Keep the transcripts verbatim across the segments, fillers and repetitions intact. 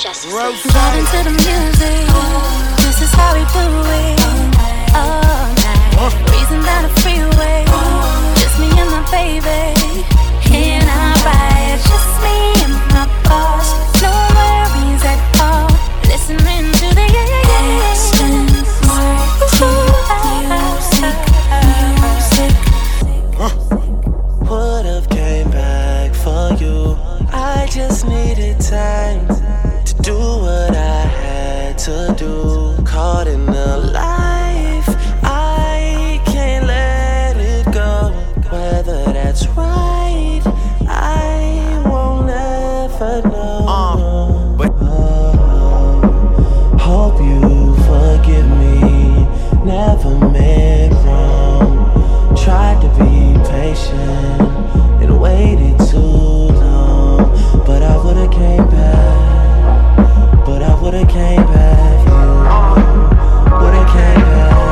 Vibing to the music, this is how we do it. All night, breezing down the freeway, just me and my baby. In our ride, just me and my boss, no worries at all. Listening to the yeah yeah yeah yeah. Would've came back for you. I just needed time to do what I had to do. Caught in the life, I can't let it go. Whether that's right, I won't ever know. Uh, but uh, hope you forgive me. Never meant wrong. Tried to be patient and waited too long. But I would've came back. But I would've came back. You would've came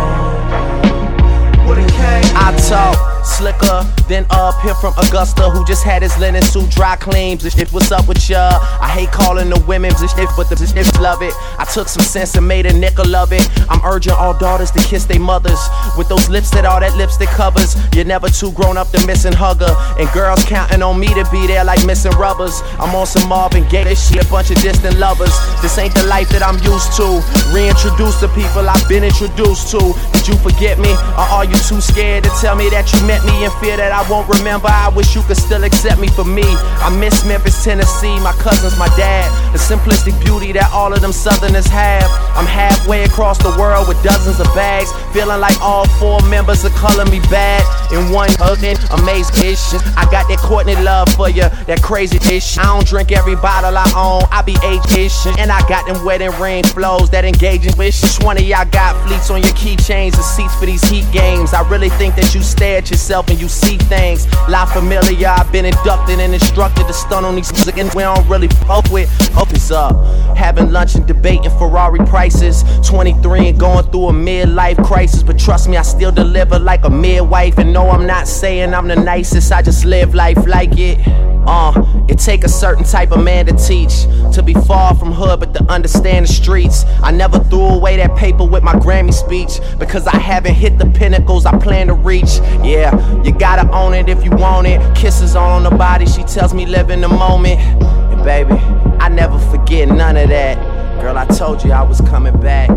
back. Would've came back. I talk slicker than up here from Augusta, who just had his linen suit dry cleaned. This shit, what's up with ya? I hate calling the women this shit, but the niggas love it. I took some sense and made a nickel of it. I'm urging all daughters to kiss their mothers with those lips that all that lipstick covers. You're never too grown up to miss and hugger, and girls counting on me to be there like missing rubbers. I'm on some Marvin Gaye, this shit, a bunch of distant lovers. This ain't the life that I'm used to. Reintroduce the people I've been introduced to. Did you forget me, or are you too scared to tell me that you met me in fear that I won't remember? I wish you could still accept me for me. I miss Memphis, Tennessee, my cousins, my dad. The simplistic beauty that all of them Southerners have. I'm halfway across the world with dozens of bags, feeling like all four members are calling me bad. In one hugging, amazed ish. I got that Courtney love for you, that crazy ish. I don't drink every bottle I own, I be age-ish. And I got them wedding ring flows, that engaging wish. Each one of y'all got fleets on your keychains and seats for these heat games. I really think that you stare at yourself and you see things. La Familia, I've been inducted and instructed to stun on these niggas we don't really fuck with. Hope it's up. Having lunch and debating Ferrari prices. twenty-three and going through a midlife crisis. But trust me, I still deliver like a midwife. And no, I'm not saying I'm the nicest, I just live life like it. Uh, it take a certain type of man to teach, to be far from hood but to understand the streets. I never threw away that paper with my Grammy speech, because I haven't hit the pinnacles I plan to reach. Yeah, you gotta own it if you want it. Kisses on the body, she tells me live in the moment. And baby, I never forget none of that. Girl, I told you I was coming back.